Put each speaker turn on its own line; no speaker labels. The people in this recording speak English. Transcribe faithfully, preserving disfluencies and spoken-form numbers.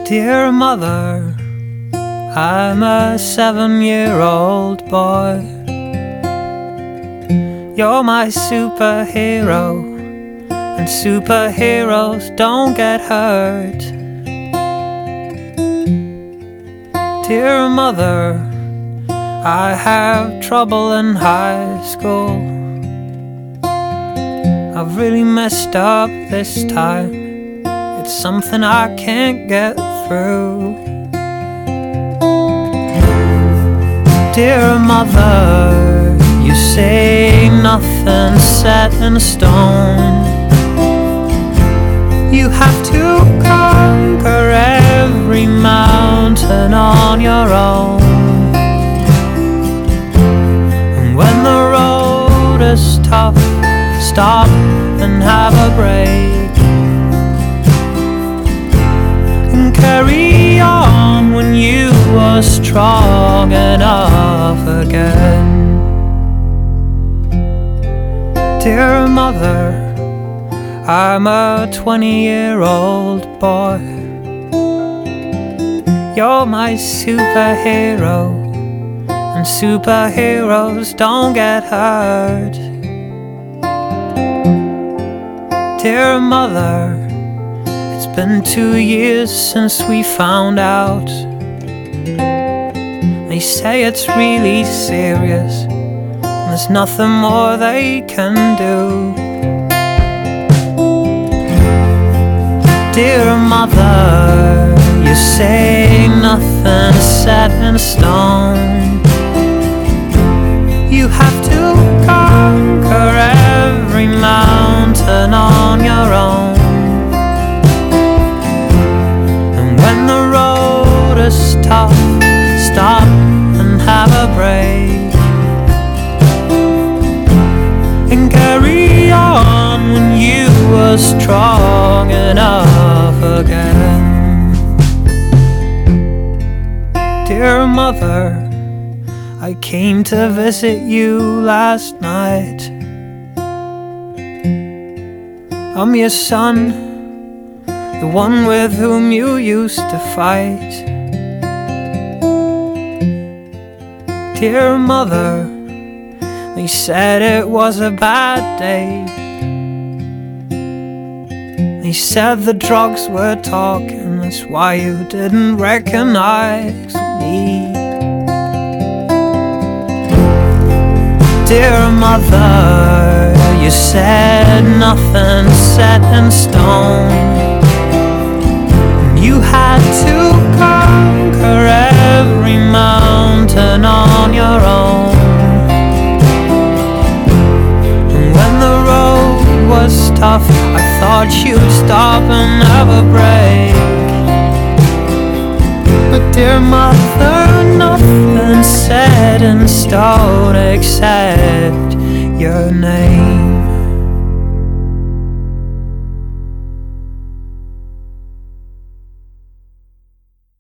Dear mother, I'm a seven-year-old boy. You're my superhero, and superheroes don't get hurt. Dear mother, I have trouble in high school. I've really messed up this time. It's something I can't get through. Dear mother, you say nothing's set in stone. You have to conquer every mountain on your own. And when the road is tough, stop and have a break. And carry on when you are strong enough again. Dear mother, I'm a twenty-year-old boy. You're my superhero, and superheroes don't get hurt. Dear mother, it's been two years since we found out. They say it's really serious, and there's nothing more they can do. Dear mother, you say nothing's set in stone. You have to conquer every mountain on your own. And when the road is tough, stop and have a break. And carry on when you are strong enough again. Dear mother, I came to visit you last night. I'm your son, the one with whom you used to fight. Dear mother, they said it was a bad day. They said the drugs were talking, that's why you didn't recognize me. Dear mother, you said nothing's set in stone. You had to conquer every mountain on your own. And when the road was tough, I thought you'd stop and have a break. But dear mother, nothing's set in stone except your name.